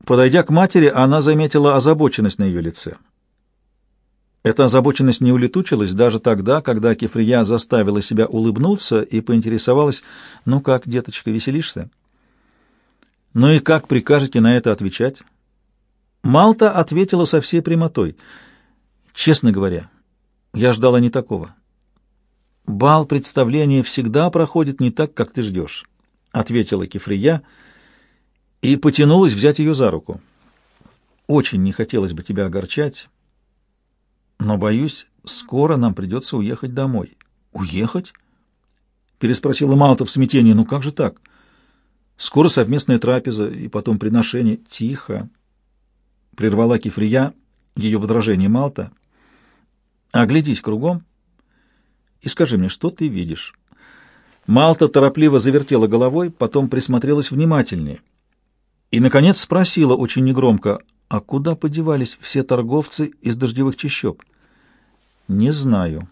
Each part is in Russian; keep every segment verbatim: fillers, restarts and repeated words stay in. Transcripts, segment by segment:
Подойдя к матери, она заметила озабоченность на ее лице. Эта озабоченность не улетучилась даже тогда, когда Кефрия заставила себя улыбнуться и поинтересовалась: «Ну как, деточка, веселишься?» «Ну и как прикажете на это отвечать?» Малта ответила со всей прямотой: «Честно говоря, я ждала не такого. Бал представления всегда проходит не так, как ты ждешь», — ответила Кефрия и потянулась взять ее за руку. «Очень не хотелось бы тебя огорчать, но, боюсь, скоро нам придется уехать домой». «Уехать?» — переспросила Малта в смятении. «Ну как же так? Скоро совместная трапеза и потом приношение». «Тихо!» — прервала Кефрия ее возражение Малта. «Оглядись кругом и скажи мне, что ты видишь?» Малта торопливо завертела головой, потом присмотрелась внимательнее и, наконец, спросила очень негромко: «А куда подевались все торговцы из дождевых чащоб?» «Не знаю.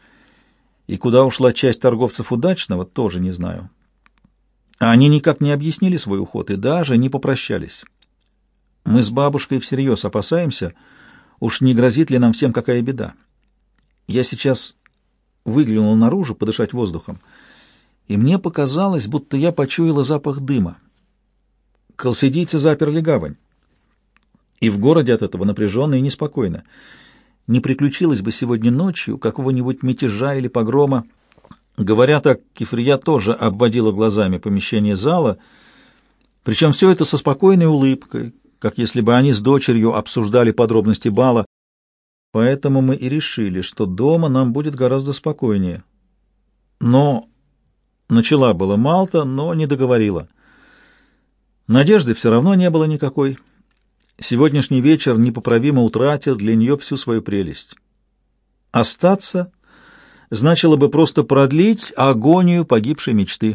И куда ушла часть торговцев удачного, тоже не знаю. Они никак не объяснили свой уход и даже не попрощались. Мы с бабушкой всерьез опасаемся, уж не грозит ли нам всем какая беда. Я сейчас выглянул наружу подышать воздухом, и мне показалось, будто я почуяла запах дыма. Колсидийцы заперли гавань, и в городе от этого напряженно и неспокойно. Не приключилось бы сегодня ночью какого-нибудь мятежа или погрома». Говоря так, Кефрия тоже обводила глазами помещение зала, причем все это со спокойной улыбкой, как если бы они с дочерью обсуждали подробности бала. «Поэтому мы и решили, что дома нам будет гораздо спокойнее». Но начала была Малта, но не договорила. Надежды все равно не было никакой. Сегодняшний вечер непоправимо утратил для нее всю свою прелесть. Остаться значило бы просто продлить агонию погибшей мечты.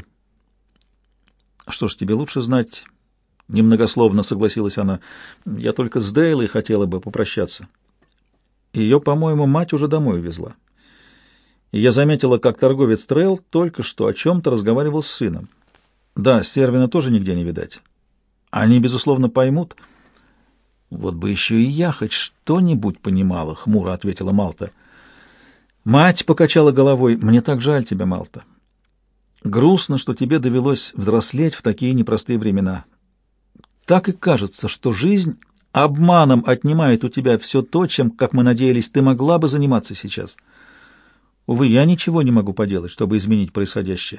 «Что ж, тебе лучше знать», — немногословно согласилась она. «Я только с Дейлой хотела бы попрощаться. Ее, по-моему, мать уже домой увезла. И я заметила, как торговец Трейл только что о чем-то разговаривал с сыном. Да, Стервина тоже нигде не видать. Они, безусловно, поймут». «Вот бы еще и я хоть что-нибудь понимала», — хмуро ответила Малта. Мать покачала головой. «Мне так жаль тебя, Малта. Грустно, что тебе довелось взрослеть в такие непростые времена. Так и кажется, что жизнь обманом отнимает у тебя все то, чем, как мы надеялись, ты могла бы заниматься сейчас. Увы, я ничего не могу поделать, чтобы изменить происходящее».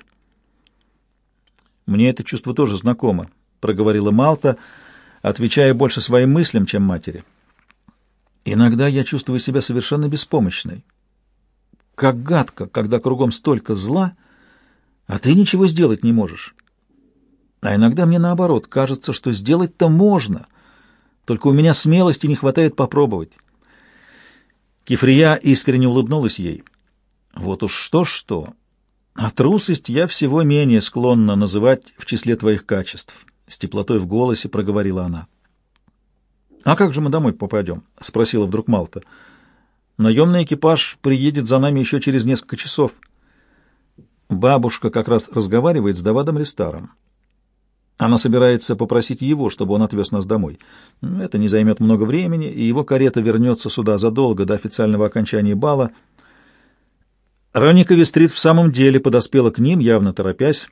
«Мне это чувство тоже знакомо», — проговорила Малта, отвечая больше своим мыслям, чем матери. «Иногда я чувствую себя совершенно беспомощной. Как гадко, когда кругом столько зла, а ты ничего сделать не можешь. А иногда мне наоборот кажется, что сделать-то можно, только у меня смелости не хватает попробовать». Кефрия искренне улыбнулась ей. «Вот уж что-что, а трусость я всего менее склонна называть в числе твоих качеств», — с теплотой в голосе проговорила она. «А как же мы домой попадем?» — спросила вдруг Малта. «Наемный экипаж приедет за нами еще через несколько часов». «Бабушка как раз разговаривает с Давадом Рестаром. Она собирается попросить его, чтобы он отвез нас домой. Это не займет много времени, и его карета вернется сюда задолго до официального окончания бала». Роника Вестрит в самом деле подоспела к ним, явно торопясь.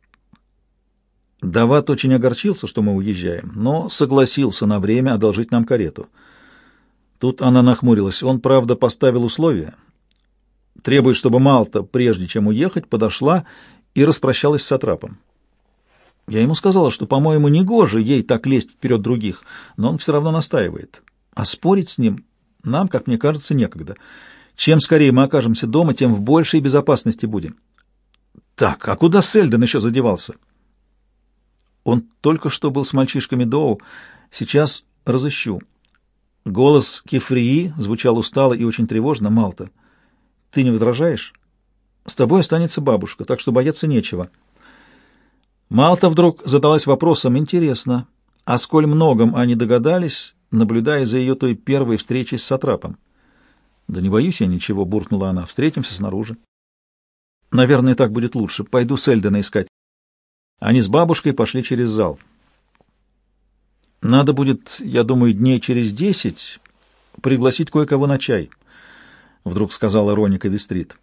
Давад очень огорчился, что мы уезжаем, но согласился на время одолжить нам карету. Тут она нахмурилась. Он, правда, поставил условия. Требует, чтобы Малта, прежде чем уехать, подошла и распрощалась с сатрапом. Я ему сказала, что, по-моему, негоже ей так лезть вперед других, но он все равно настаивает. А спорить с ним нам, как мне кажется, некогда. Чем скорее мы окажемся дома, тем в большей безопасности будем. Так, а куда Сельден еще задевался? Он только что был с мальчишками Доу. Сейчас разыщу. Голос Кефрии звучал устало и очень тревожно. «Малта, ты не возражаешь? С тобой останется бабушка, так что бояться нечего». Малта вдруг задалась вопросом: интересно, о сколь многом они догадались, наблюдая за ее той первой встречей с сатрапом? «Да не боюсь я ничего», — буркнула она. «Встретимся снаружи». «Наверное, так будет лучше. Пойду Сельдена искать». Они с бабушкой пошли через зал. Надо будет, я думаю, дней через десять пригласить кое-кого на чай, — вдруг сказала Роника Вестрит.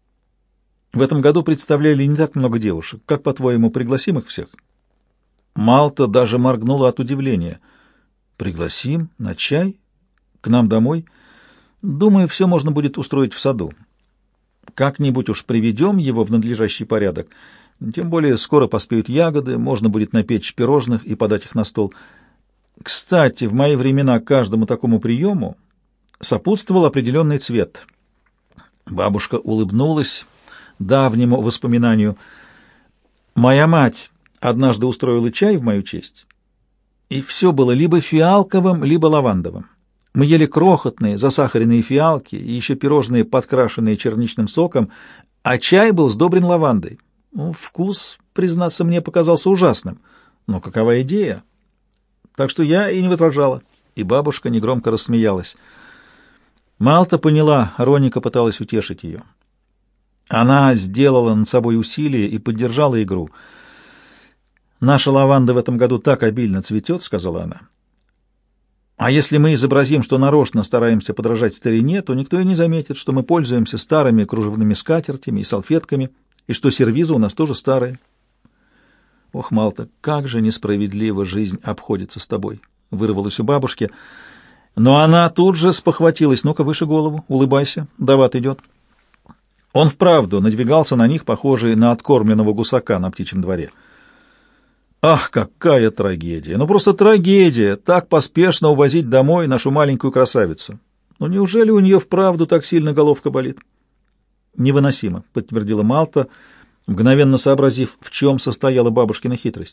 В этом году представляли не так много девушек. Как, по-твоему, пригласим их всех? Малта даже моргнула от удивления. Пригласим? На чай? К нам домой? Думаю, все можно будет устроить в саду. Как-нибудь уж приведем его в надлежащий порядок. Тем более скоро поспеют ягоды, можно будет напечь пирожных и подать их на стол. Кстати, в мои времена каждому такому приему сопутствовал определенный цвет. Бабушка улыбнулась давнему воспоминанию. Моя мать однажды устроила чай в мою честь, и все было либо фиалковым, либо лавандовым. Мы ели крохотные, засахаренные фиалки и еще пирожные, подкрашенные черничным соком, а чай был сдобрен лавандой. Ну, вкус, признаться, мне показался ужасным, но какова идея? Так что я и не возражала, и бабушка негромко рассмеялась. Малта поняла, Роника пыталась утешить ее. Она сделала над собой усилие и поддержала игру. «Наша лаванда в этом году так обильно цветет», — сказала она. «А если мы изобразим, что нарочно стараемся подражать старине, то никто и не заметит, что мы пользуемся старыми кружевными скатертями и салфетками, и что сервизы у нас тоже старые». «Ох, Малта, как же несправедливо жизнь обходится с тобой», — вырвалось у бабушки. Но она тут же спохватилась. «Ну-ка, выше голову, улыбайся, дават идет». Он вправду надвигался на них, похожий на откормленного гусака на птичьем дворе. Ах, какая трагедия! Ну просто трагедия! Так поспешно увозить домой нашу маленькую красавицу. Ну неужели у нее вправду так сильно головка болит? Невыносимо, подтвердила Малта, мгновенно сообразив, в чем состояла бабушкина хитрость.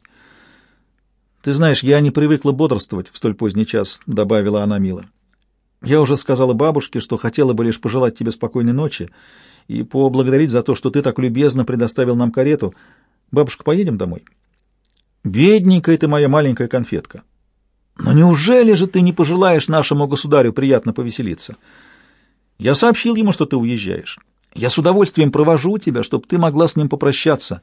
Ты знаешь, я не привыкла бодрствовать в столь поздний час, добавила она мило. Я уже сказала бабушке, что хотела бы лишь пожелать тебе спокойной ночи и поблагодарить за то, что ты так любезно предоставил нам карету. Бабушка, поедем домой? Бедненькая ты моя маленькая конфетка. Но неужели же ты не пожелаешь нашему государю приятно повеселиться? Я сообщил ему, что ты уезжаешь. Я с удовольствием провожу тебя, чтобы ты могла с ним попрощаться.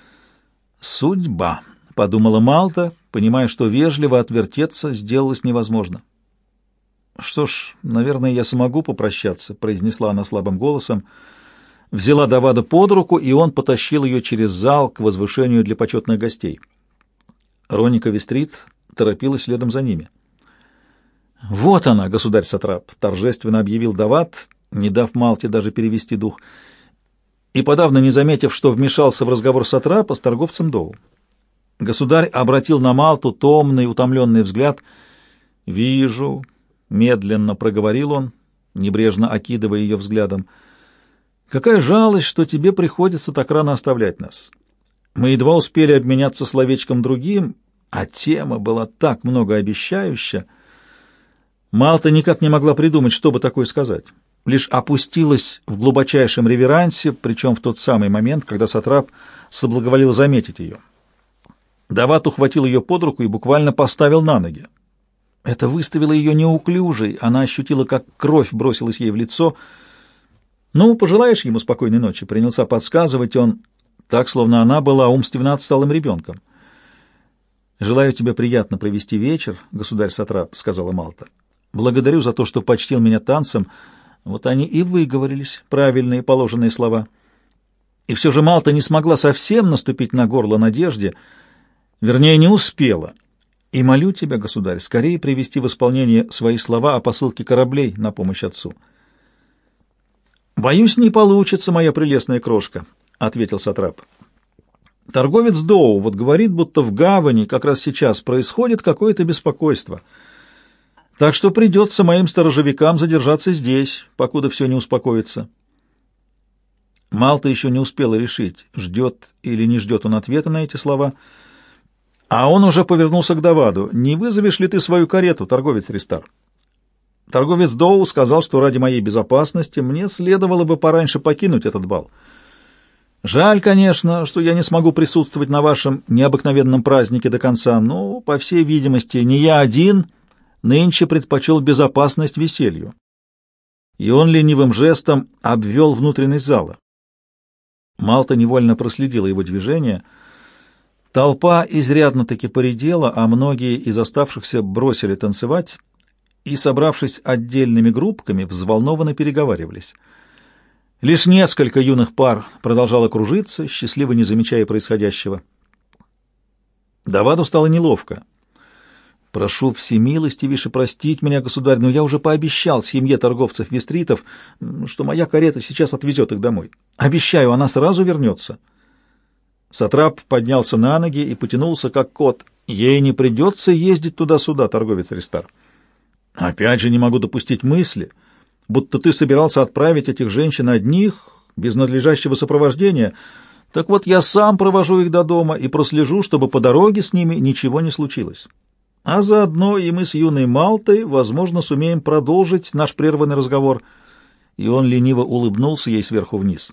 Судьба, — подумала Малта, понимая, что вежливо отвертеться сделалось невозможно. Что ж, наверное, я смогу попрощаться, — произнесла она слабым голосом. Взяла Давада под руку, и он потащил ее через зал к возвышению для почетных гостей. Роника Вестрит торопилась следом за ними. «Вот она, государь-сатрап!» — торжественно объявил Давад, не дав Малте даже перевести дух, и подавно не заметив, что вмешался в разговор сатрапа с торговцем Доу. Государь обратил на Малту томный, утомленный взгляд. «Вижу», — медленно проговорил он, небрежно окидывая ее взглядом, — «какая жалость, что тебе приходится так рано оставлять нас. Мы едва успели обменяться словечком другим, а тема была так многообещающая». Малта никак не могла придумать, что бы такое сказать. Лишь опустилась в глубочайшем реверансе, причем в тот самый момент, когда сатрап соблаговолил заметить ее. Дават ухватил ее под руку и буквально поставил на ноги. Это выставило ее неуклюжей, она ощутила, как кровь бросилась ей в лицо. «Ну, пожелаешь ему спокойной ночи?» — принялся подсказывать он, так, словно она была умственно отсталым ребенком. «Желаю тебе приятно провести вечер, государь-сатрап», — сказала Малта. «Благодарю за то, что почтил меня танцем». Вот они и выговорились, правильные положенные слова. И все же Малта не смогла совсем наступить на горло надежде, вернее, не успела. И молю тебя, государь, скорее привести в исполнение свои слова о посылке кораблей на помощь отцу. «Боюсь, не получится, моя прелестная крошка», — ответил сатрап. «Торговец Доу вот говорит, будто в гавани как раз сейчас происходит какое-то беспокойство. Так что придется моим сторожевикам задержаться здесь, покуда все не успокоится». Малта еще не успела решить, ждет или не ждет он ответа на эти слова, а он уже повернулся к Даваду. «Не вызовешь ли ты свою карету, торговец Ристар?» Торговец Доу сказал, что ради моей безопасности мне следовало бы пораньше покинуть этот бал. Жаль, конечно, что я не смогу присутствовать на вашем необыкновенном празднике до конца, но, по всей видимости, не я один нынче предпочел безопасность веселью. И он ленивым жестом обвел внутренность зала. Малта невольно проследила его движение. Толпа изрядно-таки поредела, а многие из оставшихся бросили танцевать и, собравшись отдельными группками, взволнованно переговаривались. Лишь несколько юных пар продолжало кружиться, счастливо не замечая происходящего. Даваду стало неловко. «Прошу всемилостивейше простить меня, государь, но я уже пообещал семье торговцев-вестритов, что моя карета сейчас отвезет их домой. Обещаю, она сразу вернется». Сатрап поднялся на ноги и потянулся, как кот. «Ей не придется ездить туда-сюда, торговец Ристар. Опять же не могу допустить мысли, будто ты собирался отправить этих женщин одних, без надлежащего сопровождения. Так вот, я сам провожу их до дома и прослежу, чтобы по дороге с ними ничего не случилось. А заодно и мы с юной Малтой, возможно, сумеем продолжить наш прерванный разговор». И он лениво улыбнулся ей сверху вниз.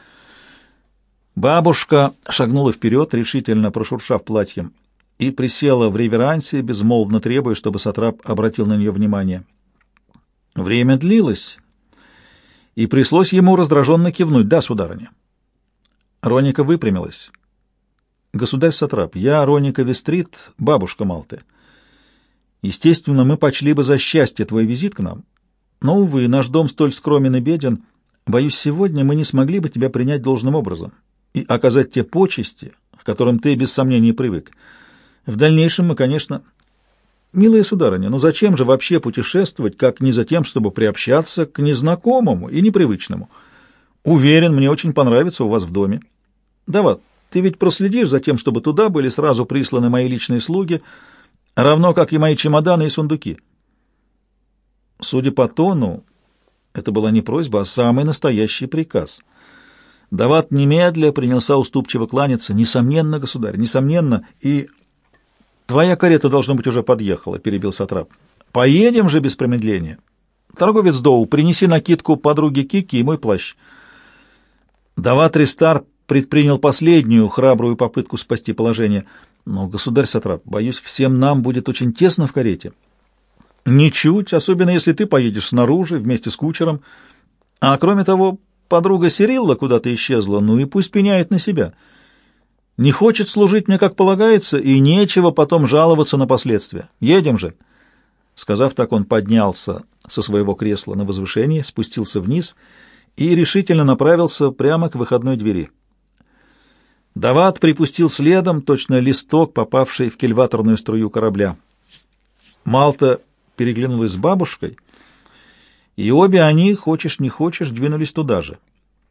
Бабушка шагнула вперед, решительно прошуршав платьем, и присела в реверансе, безмолвно требуя, чтобы Сатрап обратил на нее внимание. Время длилось, и пришлось ему раздраженно кивнуть. «Да, сударыня». Роника выпрямилась. «Государь Сатрап, я Роника Вестрит, бабушка Малты. Естественно, мы почли бы за счастье твой визит к нам, но, увы, наш дом столь скромен и беден. Боюсь, сегодня мы не смогли бы тебя принять должным образом и оказать те почести, к которым ты без сомнения привык. В дальнейшем мы, конечно... Милая сударыня, ну зачем же вообще путешествовать, как не за тем, чтобы приобщаться к незнакомому и непривычному? Уверен, мне очень понравится у вас в доме. Давай, ты ведь проследишь за тем, чтобы туда были сразу присланы мои личные слуги, равно как и мои чемоданы и сундуки». Судя по тону, это была не просьба, а самый настоящий приказ. Дават немедля принялся уступчиво кланяться. «Несомненно, государь, несомненно, и...» «Твоя карета, должно быть, уже подъехала», — перебил Сатрап. «Поедем же без промедления. Торговец Доу, принеси накидку подруге Кики и мой плащ». Дават Ристар предпринял последнюю храбрую попытку спасти положение. «Но, государь Сатрап, боюсь, всем нам будет очень тесно в карете». «Ничуть, особенно если ты поедешь снаружи вместе с кучером. А кроме того, подруга Сирилла куда-то исчезла, ну и пусть пеняет на себя. Не хочет служить мне, как полагается, и нечего потом жаловаться на последствия. Едем же». Сказав так, он поднялся со своего кресла на возвышении, спустился вниз и решительно направился прямо к выходной двери. Дават припустил следом, точно листок, попавший в кильваторную струю корабля. Малта переглянулась с бабушкой, и обе они, хочешь не хочешь, двинулись туда же.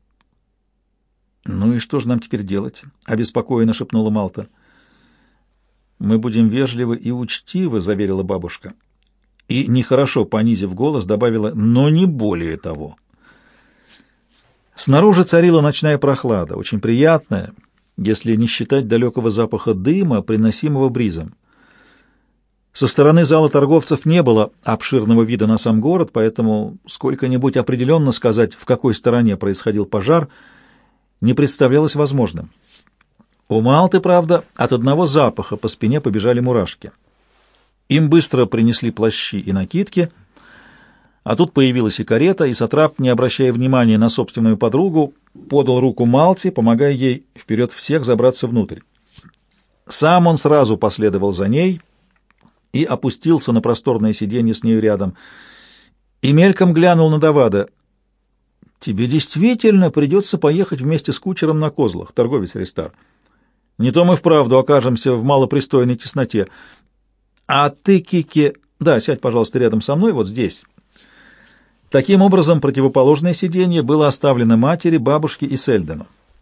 «Ну и что же нам теперь делать?» — обеспокоенно шепнула Малта. «Мы будем вежливы и учтивы», — заверила бабушка. И, нехорошо понизив голос, добавила: «но не более того». Снаружи царила ночная прохлада, очень приятная, если не считать далекого запаха дыма, приносимого бризом. Со стороны зала торговцев не было обширного вида на сам город, поэтому сколько-нибудь определенно сказать, в какой стороне происходил пожар, не представлялось возможным. У Малты, правда, от одного запаха по спине побежали мурашки. Им быстро принесли плащи и накидки, а тут появилась и карета, и Сатрап, не обращая внимания на собственную подругу, подал руку Малте, помогая ей вперед всех забраться внутрь. Сам он сразу последовал за ней и опустился на просторное сиденье с нею рядом, и мельком глянул на Давада. «Тебе действительно придется поехать вместе с кучером на козлах, торговец Ристар. Не то мы вправду окажемся в малопристойной тесноте. А ты, Кики, да, сядь, пожалуйста, рядом со мной, вот здесь». Таким образом, противоположное сиденье было оставлено матери, бабушке и Сельдену.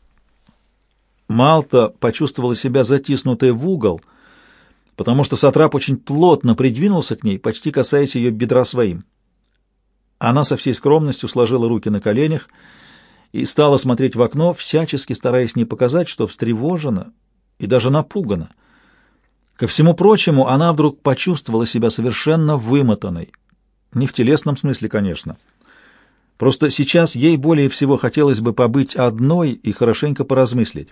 Малта почувствовала себя затиснутой в угол, потому что Сатрап очень плотно придвинулся к ней, почти касаясь ее бедра своим. Она со всей скромностью сложила руки на коленях и стала смотреть в окно, всячески стараясь не показать, что встревожена и даже напугана. Ко всему прочему, она вдруг почувствовала себя совершенно вымотанной. Не в телесном смысле, конечно. Просто сейчас ей более всего хотелось бы побыть одной и хорошенько поразмыслить.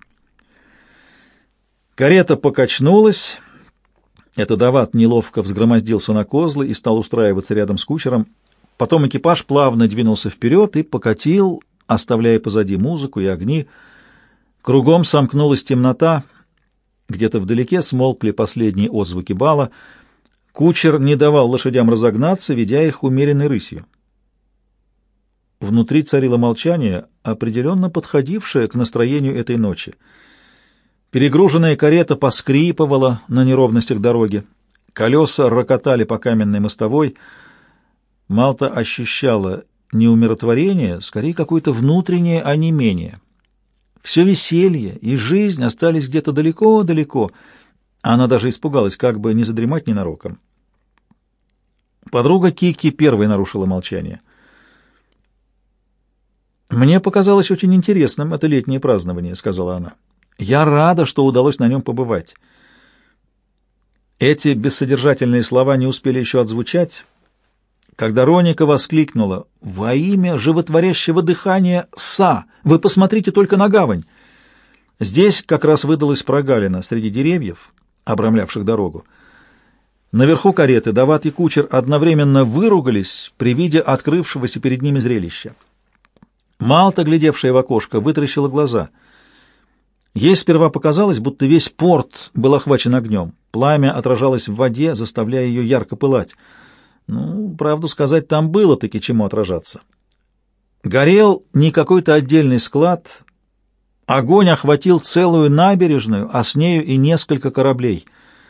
Карета покачнулась. Это Дават неловко взгромоздился на козлы и стал устраиваться рядом с кучером. Потом экипаж плавно двинулся вперед и покатил, оставляя позади музыку и огни. Кругом сомкнулась темнота, Где-то вдалеке смолкли последние отзвуки бала. Кучер не давал лошадям разогнаться, ведя их умеренной рысью. Внутри царило молчание, определенно подходившее к настроению этой ночи. Перегруженная карета поскрипывала на неровностях дороги. Колеса рокотали по каменной мостовой. Малта ощущала не умиротворение, скорее какое-то внутреннее онемение. Все веселье и жизнь остались где-то далеко-далеко. Она даже испугалась, как бы не задремать ненароком. Подруга Кики первой нарушила молчание. «Мне показалось очень интересным это летнее празднование», — сказала она. «Я рада, что удалось на нем побывать». Эти бессодержательные слова не успели еще отзвучать, когда Роника воскликнула: «Во имя животворящего дыхания Са! Вы посмотрите только на гавань!» Здесь как раз выдалась прогалина среди деревьев, обрамлявших дорогу. Наверху кареты Дават и кучер одновременно выругались при виде открывшегося перед ними зрелища. Малта, глядевшая в окошко, вытаращила глаза. Ей сперва показалось, будто весь порт был охвачен огнем. Пламя отражалось в воде, заставляя ее ярко пылать. Ну, правду сказать, там было-таки чему отражаться. Горел не какой-то отдельный склад. Огонь охватил целую набережную, а с нею и несколько кораблей.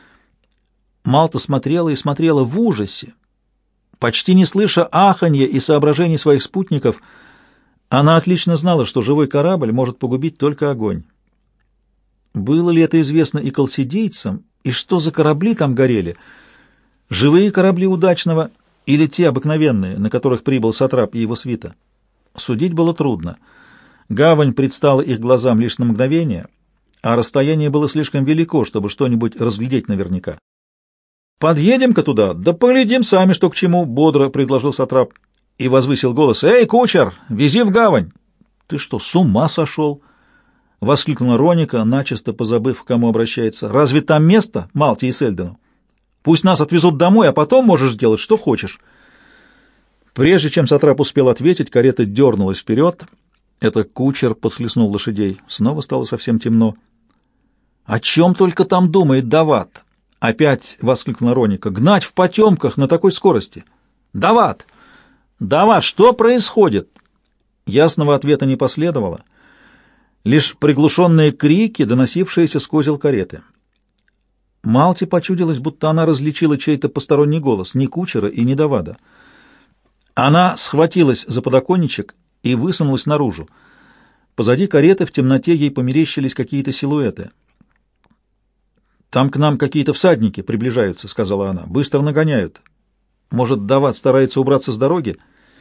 Малта смотрела и смотрела в ужасе. Почти не слыша аханья и соображений своих спутников, она отлично знала, что живой корабль может погубить только огонь. Было ли это известно и колсидийцам, и что за корабли там горели? Живые корабли Удачного или те обыкновенные, на которых прибыл Сатрап и его свита? Судить было трудно. Гавань предстала их глазам лишь на мгновение, а расстояние было слишком велико, чтобы что-нибудь разглядеть наверняка. «Подъедем-ка туда, да поглядим сами, что к чему», — бодро предложил Сатрап и возвысил голос. «Эй, кучер, вези в гавань!» «Ты что, с ума сошел?» — воскликнула Роника, начисто позабыв, к кому обращается. «Разве там место Малте и Сельдену? Пусть нас отвезут домой, а потом можешь делать, что хочешь». Прежде чем Сатрап успел ответить, карета дернулась вперед. Это кучер подхлестнул лошадей. Снова стало совсем темно. «О чем только там думает Дават?» — опять воскликнула Роника. «Гнать в потемках на такой скорости!» «Дават! Дават, что происходит?» Ясного ответа не последовало. Лишь приглушенные крики, доносившиеся с козел кареты. Малте почудилось, будто она различила чей-то посторонний голос, ни кучера и ни Давада. Она схватилась за подоконничек и высунулась наружу. Позади кареты в темноте ей померещились какие-то силуэты. «Там к нам какие-то всадники приближаются», — сказала она. «Быстро нагоняют. Может, Давад старается убраться с дороги?»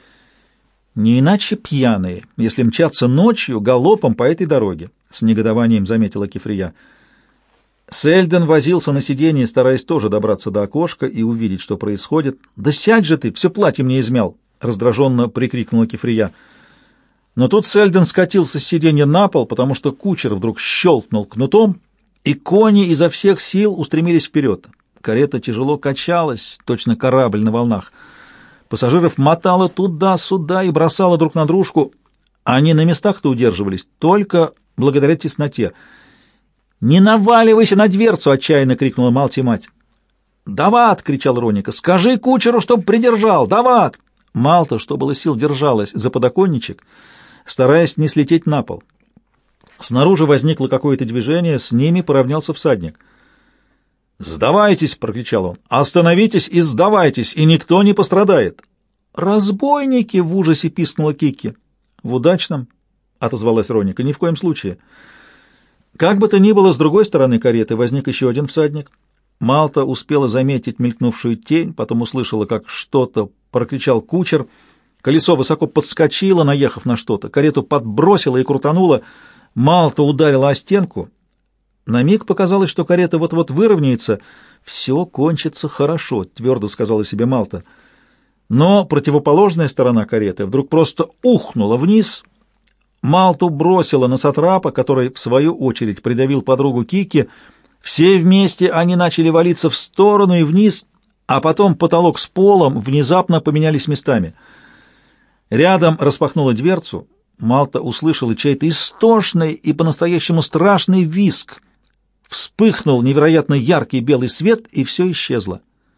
«Не иначе пьяные, если мчатся ночью галопом по этой дороге», — с негодованием заметила Кефрия. Сельден возился на сиденье, стараясь тоже добраться до окошка и увидеть, что происходит. «Да сядь же ты, все платье мне измял!» — раздраженно прикрикнула Кефрия. Но тут Сельден скатился с сиденья на пол, потому что кучер вдруг щелкнул кнутом, и кони изо всех сил устремились вперед. Карета тяжело качалась, точно корабль на волнах. Пассажиров мотало туда-сюда и бросало друг на дружку. Они на местах-то удерживались только благодаря тесноте. «Не наваливайся на дверцу!» — отчаянно крикнула Малте мать. «Дават!» — кричал Роника. «Скажи кучеру, чтоб придержал! Дават!» Малта, что было сил, держалась за подоконничек, стараясь не слететь на пол. Снаружи возникло какое-то движение, с ними поравнялся всадник. «Сдавайтесь!» — прокричал он. «Остановитесь и сдавайтесь, и никто не пострадает!» «Разбойники!» — в ужасе пискнула Кикки. «В Удачном?» — отозвалась Роника. «Ни в коем случае». Как бы то ни было, с другой стороны кареты возник еще один всадник. Малта успела заметить мелькнувшую тень, потом услышала, как что-то прокричал кучер. Колесо высоко подскочило, наехав на что-то. Карету подбросило и крутануло. Малта ударила о стенку. На миг показалось, что карета вот-вот выровняется. «Все кончится хорошо», — твердо сказала себе Малта. Но противоположная сторона кареты вдруг просто ухнула вниз. Малту бросила на Сатрапа, который, в свою очередь, придавил подругу Кики. Все вместе они начали валиться в сторону и вниз, а потом потолок с полом внезапно поменялись местами. Рядом распахнула дверцу. Малта услышала чей-то истошный и по-настоящему страшный визг. вспыхнул невероятно яркий белый свет, и все исчезло.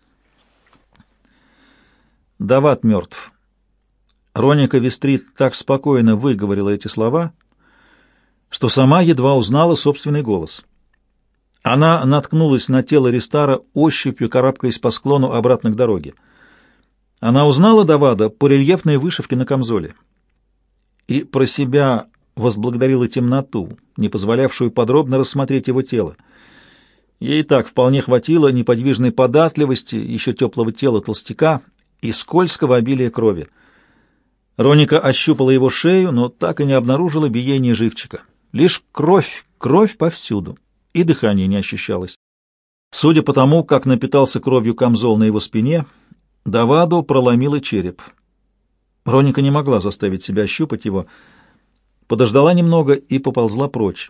Давад мертв. Роника Вестрит так спокойно выговорила эти слова, что сама едва узнала собственный голос. Она наткнулась на тело Ристара, ощупью карабкаясь по склону обратно к дороге. Она узнала Давада по рельефной вышивке на камзоле и про себя возблагодарила темноту, не позволявшую подробно рассмотреть его тело. Ей и так вполне хватило неподвижной податливости, еще теплого тела толстяка и скользкого обилия крови. Роника ощупала его шею, но так и не обнаружила биения живчика. Лишь кровь, кровь повсюду, и дыхание не ощущалось. Судя по тому, как напитался кровью камзол на его спине, Даваду проломило череп. Роника не могла заставить себя ощупать его, подождала немного и поползла прочь.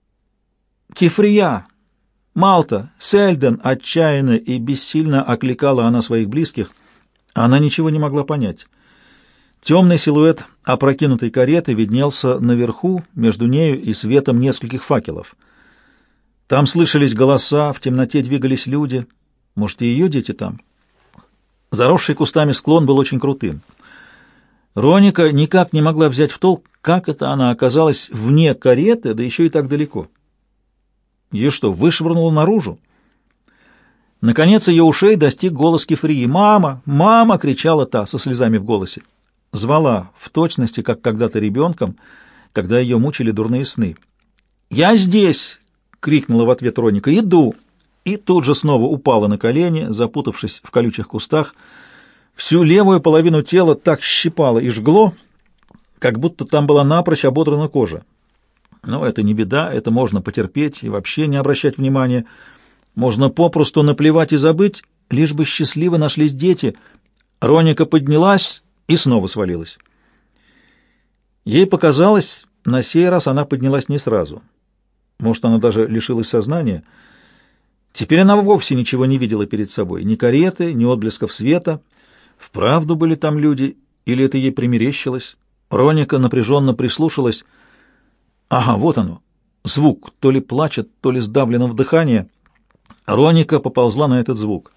«Кефрия! Малта! Сельден!» — отчаянно и бессильно окликала она своих близких. Она ничего не могла понять. Темный силуэт опрокинутой кареты виднелся наверху, между нею и светом нескольких факелов. Там слышались голоса, в темноте двигались люди. Может, и ее дети там? Заросший кустами склон был очень крутым. Роника никак не могла взять в толк, как это она оказалась вне кареты, да еще и так далеко. Ее что, вышвырнуло наружу? Наконец ее ушей достиг голос Кефрии. «Мама! Мама!» — кричала та со слезами в голосе. Звала, в точности, как когда-то ребенком, когда ее мучили дурные сны. «Я здесь!» — крикнула в ответ Роника. «Иду!» И тут же снова упала на колени, запутавшись в колючих кустах. Всю левую половину тела так щипало и жгло, как будто там была напрочь ободрана кожа. Но это не беда, это можно потерпеть и вообще не обращать внимания. Можно попросту наплевать и забыть, лишь бы счастливо нашлись дети. Роника поднялась и снова свалилась. Ей показалось, на сей раз она поднялась не сразу. Может, она даже лишилась сознания. Теперь она вовсе ничего не видела перед собой. Ни кареты, ни отблесков света. Вправду были там люди, или это ей примерещилось? Роника напряженно прислушалась. Ага, вот оно. Звук, то ли плачет, то ли сдавленного дыхания. Роника поползла на этот звук.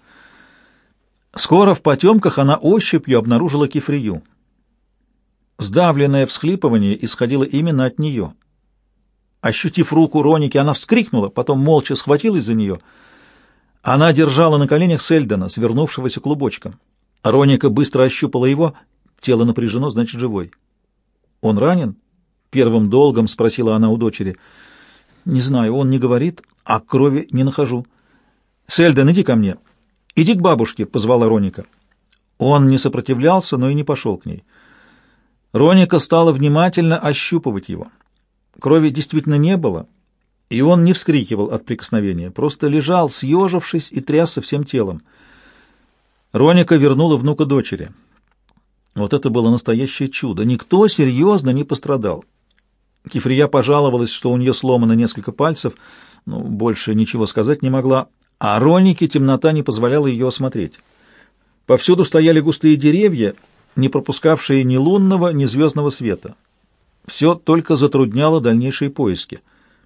Скоро в потемках она ощупью обнаружила Кефрию. Сдавленное всхлипывание исходило именно от нее. Ощутив руку Роники, она вскрикнула, потом молча схватилась за нее. Она держала на коленях Сельдена, свернувшегося клубочком. Роника быстро ощупала его. Тело напряжено, значит, живой. «Он ранен?» — первым долгом спросила она у дочери. «Не знаю, он не говорит, а крови не нахожу». «Сельден, иди ко мне». «Иди к бабушке», — позвала Роника. Он не сопротивлялся, но и не пошел к ней. Роника стала внимательно ощупывать его. Крови действительно не было, и он не вскрикивал от прикосновения, просто лежал, съежившись, и трясся всем телом. Роника вернула внука дочери. Вот это было настоящее чудо. Никто серьезно не пострадал. Кефрия пожаловалась, что у нее сломано несколько пальцев, но больше ничего сказать не могла, а Ронике темнота не позволяла ее осмотреть. Повсюду стояли густые деревья, не пропускавшие ни лунного, ни звездного света. Все только затрудняло дальнейшие поиски.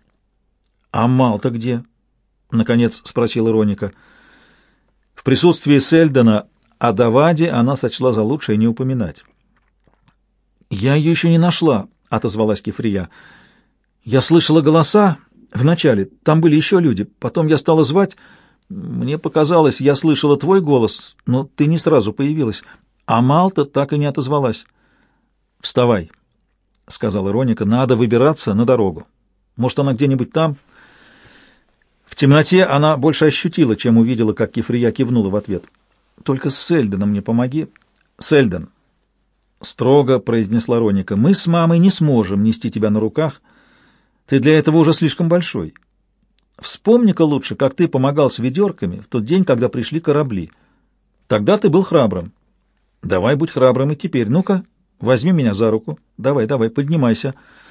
«А Малта где?» — наконец спросила Роника. В присутствии Сельдена о Даваде она сочла за лучшее не упоминать. «Я ее еще не нашла», — отозвалась Кефрия. «Я слышала голоса вначале, там были еще люди, потом я стала звать. Мне показалось, я слышала твой голос, но ты не сразу появилась, а Малта так и не отозвалась». «Вставай», — сказала Роника, — «надо выбираться на дорогу. Может, она где-нибудь там?» В темноте она больше ощутила, чем увидела, как Кефрия кивнула в ответ. «Только с Сельденом мне помоги». «Сельден», — строго произнесла Роника, — «мы с мамой не сможем нести тебя на руках. Ты для этого уже слишком большой. Вспомни-ка лучше, как ты помогал с ведерками в тот день, когда пришли корабли. Тогда ты был храбрым. Давай будь храбрым и теперь. Ну-ка, возьми меня за руку. Давай, давай, поднимайся».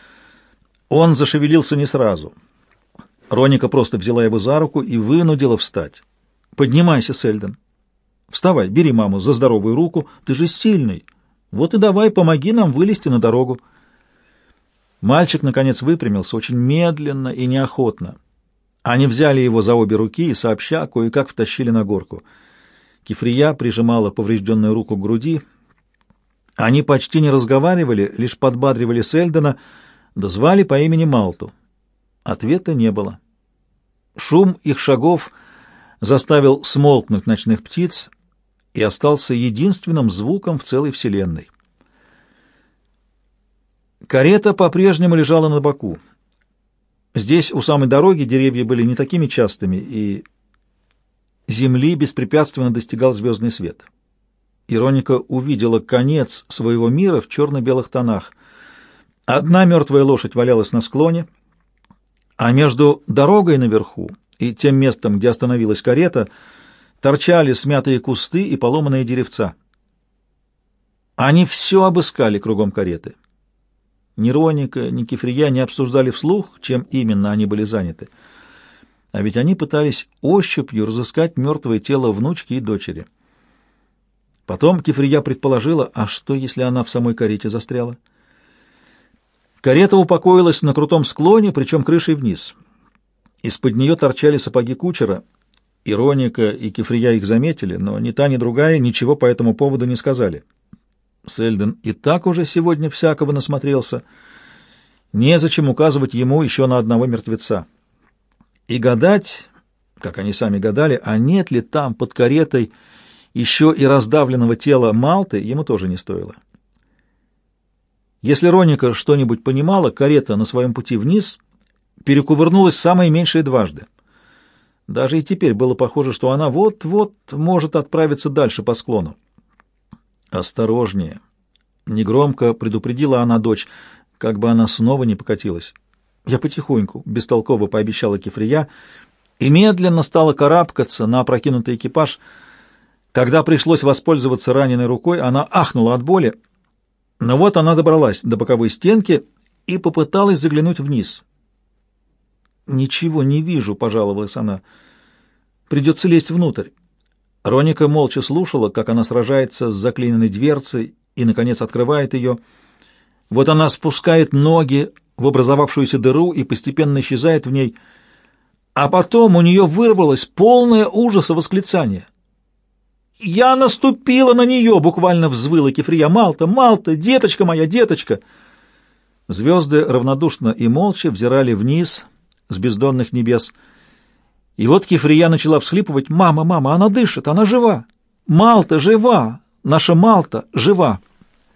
Он зашевелился не сразу. Роника просто взяла его за руку и вынудила встать. «Поднимайся, Сельден. Вставай, бери маму за здоровую руку. Ты же сильный. Вот и давай, помоги нам вылезти на дорогу». Мальчик, наконец, выпрямился очень медленно и неохотно. Они взяли его за обе руки и сообща кое-как втащили на горку. Кифрия прижимала поврежденную руку к груди. Они почти не разговаривали, лишь подбадривали Сельдена, да звали по имени Малту. Ответа не было. Шум их шагов заставил смолкнуть ночных птиц и остался единственным звуком в целой вселенной. Карета по-прежнему лежала на боку. Здесь, у самой дороги, деревья были не такими частыми, и земли беспрепятственно достигал звездный свет. Ироника увидела конец своего мира в черно-белых тонах. Одна мертвая лошадь валялась на склоне, а между дорогой наверху и тем местом, где остановилась карета, торчали смятые кусты и поломанные деревца. Они все обыскали кругом кареты. Ни Роника, ни Кифрия не обсуждали вслух, чем именно они были заняты. А ведь они пытались ощупью разыскать мертвое тело внучки и дочери. Потом Кифрия предположила, а что, если она в самой карете застряла? Карета упокоилась на крутом склоне, причем крышей вниз. Из-под нее торчали сапоги кучера. И Роника, и Кифрия их заметили, но ни та, ни другая ничего по этому поводу не сказали. Сельден и так уже сегодня всякого насмотрелся. Незачем указывать ему еще на одного мертвеца. И гадать, как они сами гадали, а нет ли там под каретой еще и раздавленного тела Малты, ему тоже не стоило. Если Роника что-нибудь понимала, карета на своем пути вниз перекувырнулась самое меньшее дважды. Даже и теперь было похоже, что она вот-вот может отправиться дальше по склону. «Осторожнее!» — негромко предупредила она дочь, как бы она снова не покатилась. «Я потихоньку», — бестолково пообещала Кифрия, и медленно стала карабкаться на опрокинутый экипаж. Когда пришлось воспользоваться раненой рукой, она ахнула от боли, но вот она добралась до боковой стенки и попыталась заглянуть вниз. «Ничего не вижу», — пожаловалась она. «Придется лезть внутрь». Роника молча слушала, как она сражается с заклиненной дверцей и, наконец, открывает ее. Вот она спускает ноги в образовавшуюся дыру и постепенно исчезает в ней, а потом у нее вырвалось полное ужаса восклицание. «Я наступила на нее!» — буквально взвыла Кифрия. «Малта, Малта, деточка моя, деточка!» Звезды равнодушно и молча взирали вниз с бездонных небес. И вот Кифрия начала всхлипывать. «Мама, мама, она дышит, она жива! Малта жива! Наша Малта жива!»